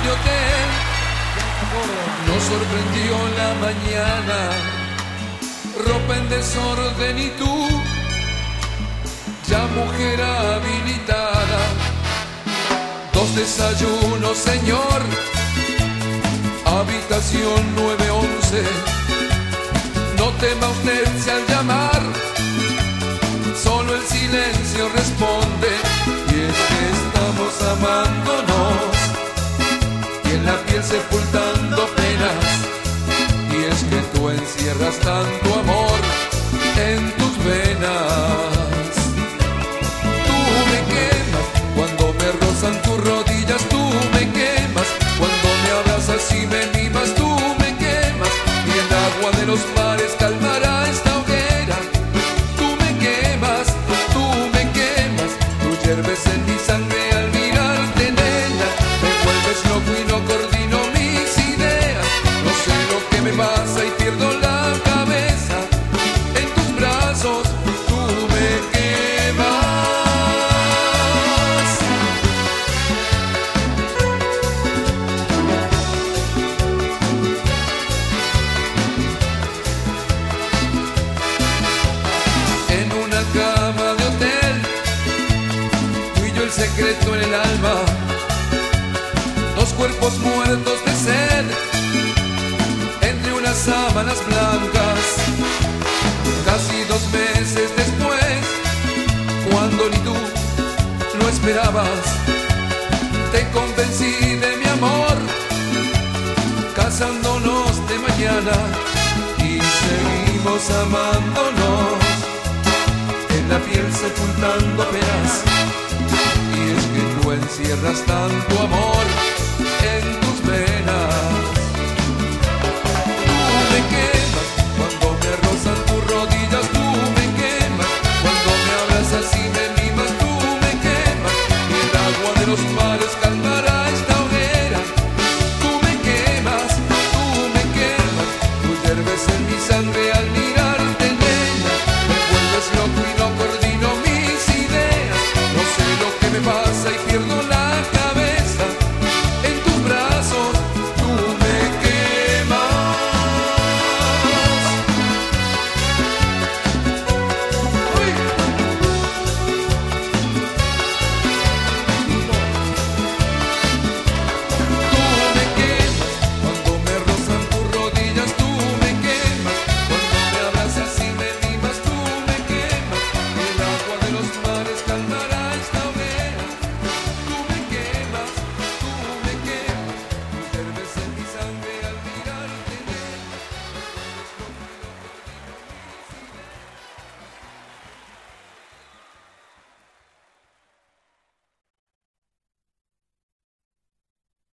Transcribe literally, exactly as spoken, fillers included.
de hotel nos sorprendió la mañana, ropa en desorden y tú, ya mujer habilitada. Dos desayunos, señor, habitación nueve once. No tema usted si al llamar solo el silencio responde. Y es que estamos amándonos y en la piel sepultando penas. Y es que tú encierras tanto amor en tus venas. Tú me quemas cuando me rozan tus rodillas. Tú me quemas cuando me abrazas y me mimas. Tú me quemas y el agua de los mares calmará esta hoguera. Tú me quemas, tú me quemas. Tú hierves en mi sangre al mirarte, nena. Me vuelves loco y no coordino mis ideas. No sé lo que me pasa y pierdo la cabeza. En tus brazos tú me quemas. En una cama de hotel, tú y yo el secreto en el alma. Dos cuerpos muertos de sed entre unas sábanas blancas. Casi dos meses después, cuando ni tú lo esperabas, te convencí de mi amor, casándonos de mañana. Y seguimos amándonos, en la piel sepultando penas. Y es que tú encierras tanto amor